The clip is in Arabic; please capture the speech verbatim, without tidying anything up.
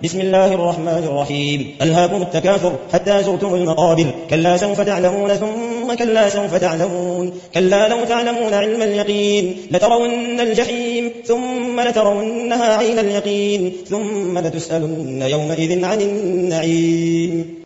بسم الله الرحمن الرحيم. ألهاكم التكاثر حتى زرتم المقابر. كلا سوف تعلمون ثم كلا سوف تعلمون. كلا لو تعلمون علم اليقين لترون الجحيم ثم لترونها عين اليقين ثم لتسألن يومئذ عن النعيم.